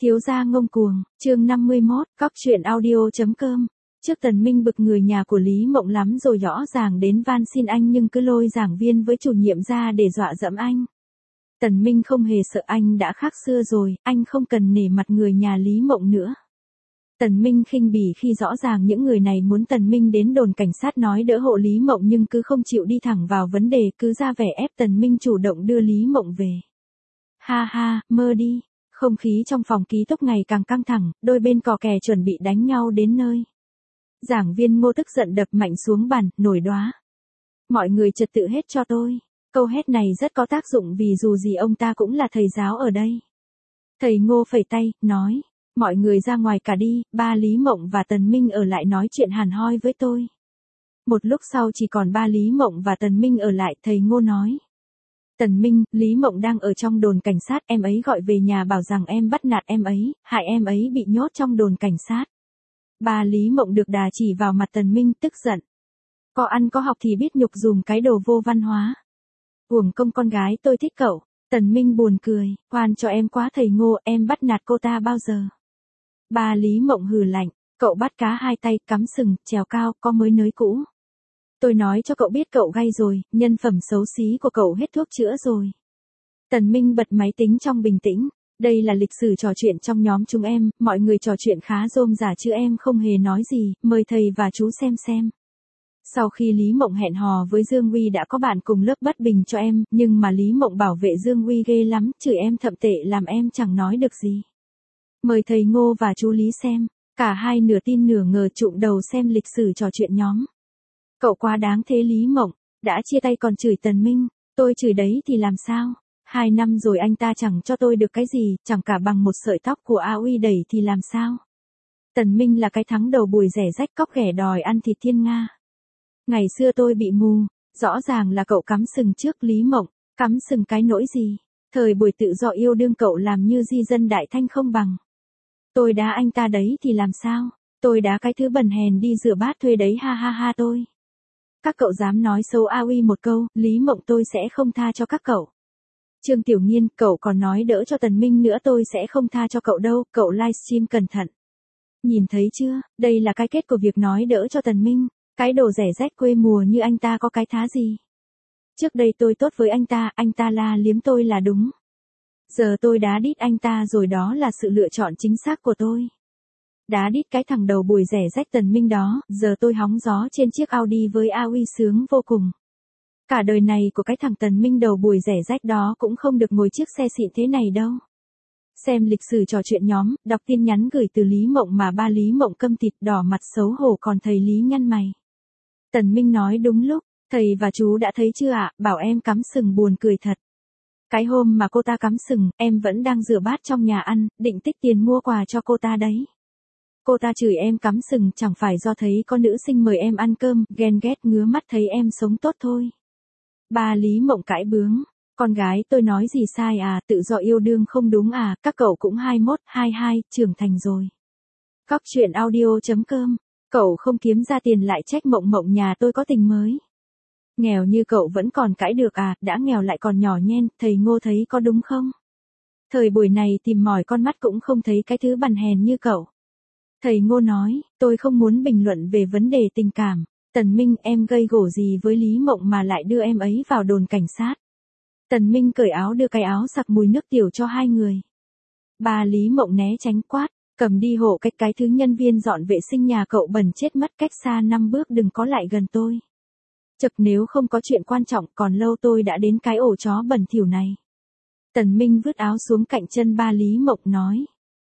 Thiếu gia ngông cuồng, chương 51, cóc truyện audio.com. Trước Tần Minh bực người nhà của Lý Mộng lắm rồi rõ ràng đến van xin anh nhưng cứ lôi giảng viên với chủ nhiệm ra để dọa dẫm anh. Tần Minh không hề sợ, anh đã khác xưa rồi, anh không cần nể mặt người nhà Lý Mộng nữa. Tần Minh khinh bỉ khi rõ ràng những người này muốn Tần Minh đến đồn cảnh sát nói đỡ hộ Lý Mộng nhưng cứ không chịu đi thẳng vào vấn đề, cứ ra vẻ ép Tần Minh chủ động đưa Lý Mộng về. Ha ha, mơ đi. Không khí trong phòng ký túc ngày càng căng thẳng, đôi bên cò kè chuẩn bị đánh nhau đến nơi. Giảng viên Ngô tức giận đập mạnh xuống bàn, nổi đoá. Mọi người trật tự hết cho tôi. Câu hét này rất có tác dụng vì dù gì ông ta cũng là thầy giáo ở đây. Thầy Ngô phẩy tay, nói. Mọi người ra ngoài cả đi, ba Lý Mộng và Tần Minh ở lại nói chuyện hàn hoi với tôi. Một lúc sau chỉ còn ba Lý Mộng và Tần Minh ở lại, thầy Ngô nói. Tần Minh, Lý Mộng đang ở trong đồn cảnh sát, em ấy gọi về nhà bảo rằng em bắt nạt em ấy, hại em ấy bị nhốt trong đồn cảnh sát. Bà Lý Mộng được đà chỉ vào mặt Tần Minh, tức giận. Có ăn có học thì biết nhục dùm cái đồ vô văn hóa. Uổng công con gái tôi thích cậu. Tần Minh buồn cười, oan cho em quá thầy Ngô, em bắt nạt cô ta bao giờ. Bà Lý Mộng hừ lạnh, cậu bắt cá hai tay, cắm sừng, trèo cao, có mới nới cũ. Tôi nói cho cậu biết cậu gay rồi, nhân phẩm xấu xí của cậu hết thuốc chữa rồi. Tần Minh bật máy tính trong bình tĩnh. Đây là lịch sử trò chuyện trong nhóm chúng em, mọi người trò chuyện khá rôm rả chứ em không hề nói gì, mời thầy và chú xem. Sau khi Lý Mộng hẹn hò với Dương Uy đã có bạn cùng lớp bất bình cho em, nhưng mà Lý Mộng bảo vệ Dương Uy ghê lắm, chửi em thậm tệ làm em chẳng nói được gì. Mời thầy Ngô và chú Lý xem. Cả hai nửa tin nửa ngờ trụm đầu xem lịch sử trò chuyện nhóm. Cậu quá đáng thế Lý Mộng, đã chia tay còn chửi Tần Minh, tôi chửi đấy thì làm sao? 2 năm rồi anh ta chẳng cho tôi được cái gì, chẳng cả bằng một sợi tóc của A Uy đẩy thì làm sao? Tần Minh là cái thắng đầu bùi rẻ rách cóc ghẻ đòi ăn thịt thiên nga. Ngày xưa tôi bị mù, rõ ràng là cậu cắm sừng trước Lý Mộng, cắm sừng cái nỗi gì? Thời buổi tự do yêu đương cậu làm như di dân đại thanh không bằng. Tôi đá anh ta đấy thì làm sao? Tôi đá cái thứ bẩn hèn đi rửa bát thuê đấy ha ha ha tôi. Các cậu dám nói xấu A Uy một câu, Lý Mộng tôi sẽ không tha cho các cậu. Trương Tiểu Nghiên, cậu còn nói đỡ cho Tần Minh nữa tôi sẽ không tha cho cậu đâu, cậu livestream cẩn thận. Nhìn thấy chưa, đây là cái kết của việc nói đỡ cho Tần Minh, cái đồ rẻ rách quê mùa như anh ta có cái thá gì. Trước đây tôi tốt với anh ta la liếm tôi là đúng. Giờ tôi đá đít anh ta rồi đó là sự lựa chọn chính xác của tôi. Đá đít cái thằng đầu bùi rẻ rách Tần Minh đó, giờ tôi hóng gió trên chiếc Audi với A Uy sướng vô cùng. Cả đời này của cái thằng Tần Minh đầu bùi rẻ rách đó cũng không được ngồi chiếc xe xịn thế này đâu. Xem lịch sử trò chuyện nhóm, đọc tin nhắn gửi từ Lý Mộng mà ba Lý Mộng câm thịt đỏ mặt xấu hổ còn thầy Lý nhăn mày. Tần Minh nói đúng lúc, thầy và chú đã thấy chưa ạ, bảo em cắm sừng buồn cười thật. Cái hôm mà cô ta cắm sừng, em vẫn đang rửa bát trong nhà ăn, định tích tiền mua quà cho cô ta đấy. Cô ta chửi em cắm sừng chẳng phải do thấy có nữ sinh mời em ăn cơm, ghen ghét ngứa mắt thấy em sống tốt thôi. Ba Lý Mộng cãi bướng, con gái tôi nói gì sai à, tự do yêu đương không đúng à, các cậu cũng 21, 22, trưởng thành rồi. Cóc truyện audio.com, cậu không kiếm ra tiền lại trách Mộng Mộng nhà tôi có tình mới. Nghèo như cậu vẫn còn cãi được à, đã nghèo lại còn nhỏ nhen, thầy Ngô thấy có đúng không? Thời buổi này tìm mỏi con mắt cũng không thấy cái thứ bần hèn như cậu. Thầy Ngô nói, tôi không muốn bình luận về vấn đề tình cảm. Tần Minh, em gây gổ gì với Lý Mộng mà lại đưa em ấy vào đồn cảnh sát? Tần Minh cởi áo đưa cái áo sặc mùi nước tiểu cho hai người. Bà Lý Mộng né tránh quát, cầm đi hộ cái thứ nhân viên dọn vệ sinh nhà cậu bẩn chết mất, cách xa 5 bước đừng có lại gần tôi. Chật, nếu không có chuyện quan trọng còn lâu tôi đã đến cái ổ chó bẩn thỉu này. Tần Minh vứt áo xuống cạnh chân ba Lý Mộng nói.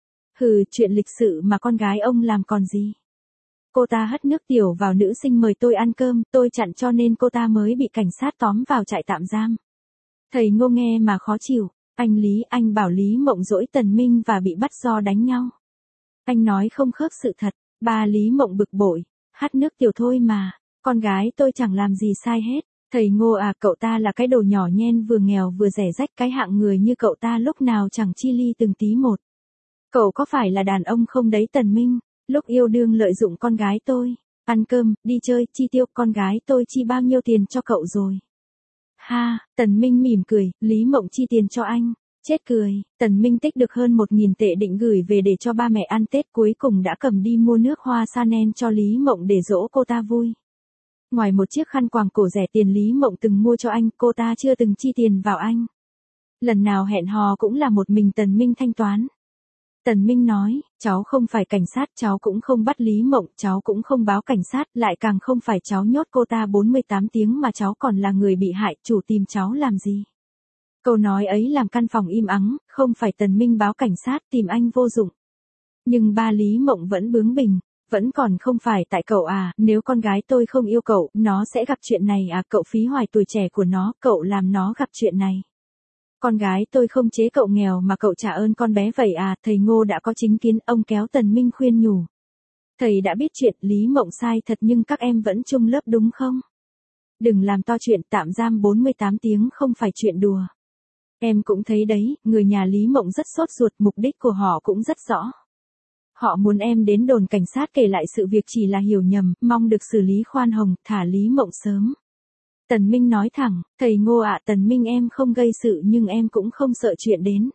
Hừ, chuyện lịch sự mà con gái ông làm còn gì. Cô ta hất nước tiểu vào nữ sinh mời tôi ăn cơm, tôi chặn cho nên cô ta mới bị cảnh sát tóm vào trại tạm giam. Thầy Ngô nghe mà khó chịu, anh Lý, anh bảo Lý Mộng dỗi Tần Minh và bị bắt do đánh nhau. Anh nói không khớp sự thật, ba Lý Mộng bực bội, hắt nước tiểu thôi mà, con gái tôi chẳng làm gì sai hết. Thầy Ngô à, cậu ta là cái đồ nhỏ nhen vừa nghèo vừa rẻ rách, cái hạng người như cậu ta lúc nào chẳng chi ly từng tí một. Cậu có phải là đàn ông không đấy Tần Minh? Lúc yêu đương lợi dụng con gái tôi, ăn cơm, đi chơi, chi tiêu, con gái tôi chi bao nhiêu tiền cho cậu rồi? Ha, Tần Minh mỉm cười, Lý Mộng chi tiền cho anh. Chết cười, Tần Minh tích được hơn 1.000 tệ định gửi về để cho ba mẹ ăn Tết, cuối cùng đã cầm đi mua nước hoa Chanel cho Lý Mộng để dỗ cô ta vui. Ngoài một chiếc khăn quàng cổ rẻ tiền Lý Mộng từng mua cho anh, cô ta chưa từng chi tiền vào anh. Lần nào hẹn hò cũng là một mình Tần Minh thanh toán. Tần Minh nói, cháu không phải cảnh sát, cháu cũng không bắt Lý Mộng, cháu cũng không báo cảnh sát, lại càng không phải cháu nhốt cô ta 48 tiếng mà cháu còn là người bị hại, chủ tìm cháu làm gì. Câu nói ấy làm căn phòng im ắng, không phải Tần Minh báo cảnh sát tìm anh vô dụng. Nhưng ba Lý Mộng vẫn bướng bỉnh, vẫn còn không phải tại cậu à, nếu con gái tôi không yêu cậu, nó sẽ gặp chuyện này à, cậu phí hoài tuổi trẻ của nó, cậu làm nó gặp chuyện này. Con gái tôi không chế cậu nghèo mà cậu trả ơn con bé vậy à, thầy Ngô đã có chính kiến, ông kéo Tần Minh khuyên nhủ. Thầy đã biết chuyện Lý Mộng sai thật nhưng các em vẫn chung lớp đúng không? Đừng làm to chuyện, tạm giam 48 tiếng không phải chuyện đùa. Em cũng thấy đấy, người nhà Lý Mộng rất sốt ruột, mục đích của họ cũng rất rõ. Họ muốn em đến đồn cảnh sát kể lại sự việc chỉ là hiểu nhầm, mong được xử lý khoan hồng, thả Lý Mộng sớm. Tần Minh nói thẳng, thầy Ngô ạ, Tần Minh em không gây sự nhưng em cũng không sợ chuyện đến.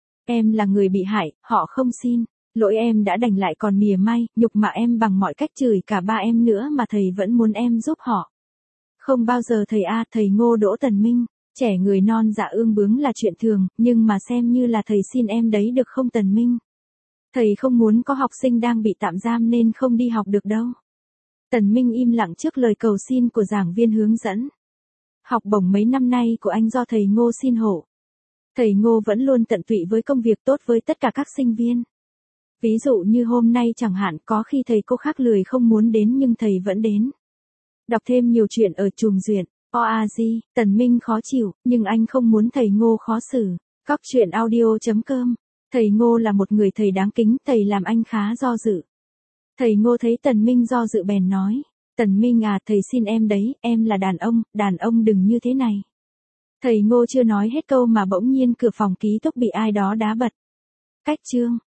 Em là người bị hại, họ không xin. Lỗi em đã đành lại còn mỉa mai, nhục mạ em bằng mọi cách, chửi cả ba em nữa mà thầy vẫn muốn em giúp họ. Không bao giờ thầy a, thầy Ngô đỗ Tần Minh. Trẻ người non dạ ương bướng là chuyện thường, nhưng mà xem như là thầy xin em đấy được không Tần Minh? Thầy không muốn có học sinh đang bị tạm giam nên không đi học được đâu. Tần Minh im lặng trước lời cầu xin của giảng viên hướng dẫn. Học bổng mấy năm nay của anh do thầy Ngô xin hộ. Thầy Ngô vẫn luôn tận tụy với công việc, tốt với tất cả các sinh viên. Ví dụ như hôm nay chẳng hạn, có khi thầy cô khác lười không muốn đến nhưng thầy vẫn đến. Đọc thêm nhiều chuyện ở chùm duyệt. OAZ, Tần Minh khó chịu, nhưng anh không muốn thầy Ngô khó xử. Cóc truyện audio.com. Thầy Ngô là một người thầy đáng kính, thầy làm anh khá do dự. Thầy Ngô thấy Tần Minh do dự bèn nói. Tần Minh à, thầy xin em đấy, em là đàn ông đừng như thế này. Thầy Ngô chưa nói hết câu mà bỗng nhiên cửa phòng ký túc bị ai đó đá bật. Cách chương.